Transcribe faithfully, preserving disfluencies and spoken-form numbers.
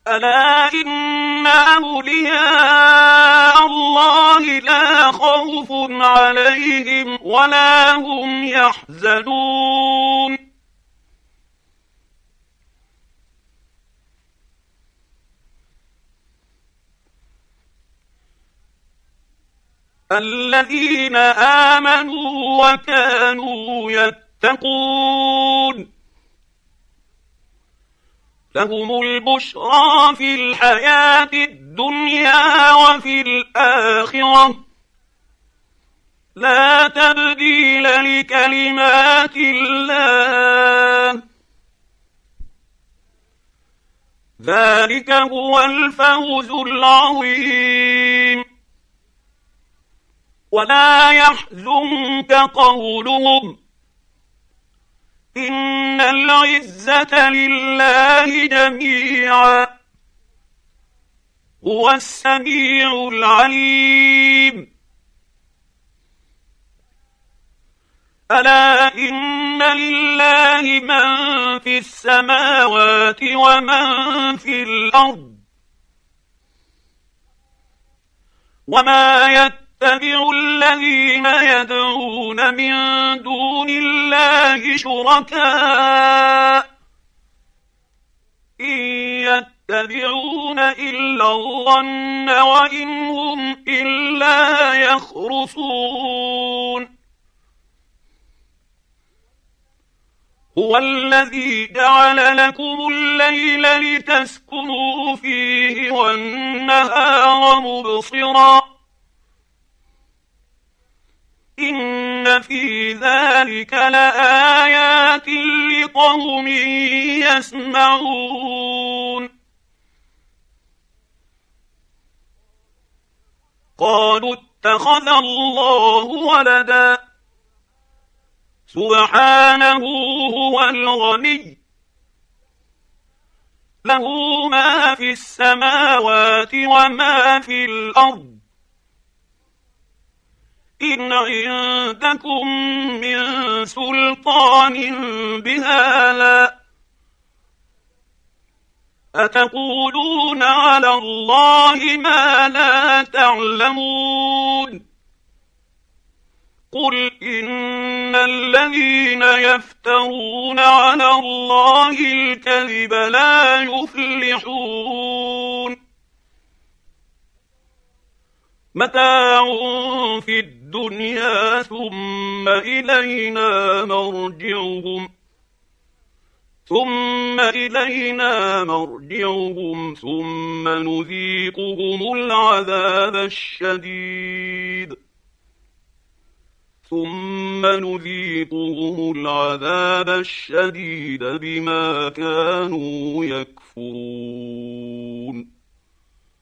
ألا إن أولياء الله لا خوف عليهم ولا هم يحزنون الذين آمنوا وكانوا يتقون لهم البشرى في الحياة الدنيا وفي الآخرة لا تبديل لكلمات الله ذلك هو الفوز العظيم ولا يحزنك قولهم إن العزة لله جميعا هو السميع العليم ألا إن لله من في السماوات ومن في الأرض وما يتبع يتبع الذين يدعون من دون الله شركاء إن يتبعون إلا الظن وإن هم إلا يخرصون هو الذي جعل لكم الليل لتسكنوا فيه والنهار مبصرا إن في ذلك لآيات لقوم يسمعون قالوا اتخذ الله ولدا سبحانه هو الغني له ما في السماوات وما في الأرض إن عندكم من سلطان بهذا أتقولون على الله ما لا تعلمون قل إن الذين يفترون على الله الكذب لا يفلحون متاع في الدنيا ثم إلينا مرجعهم ثم إلينا مرجعهم ثم نذيقهم العذاب الشديد ثم نذيقهم العذاب الشديد بما كانوا يكفرون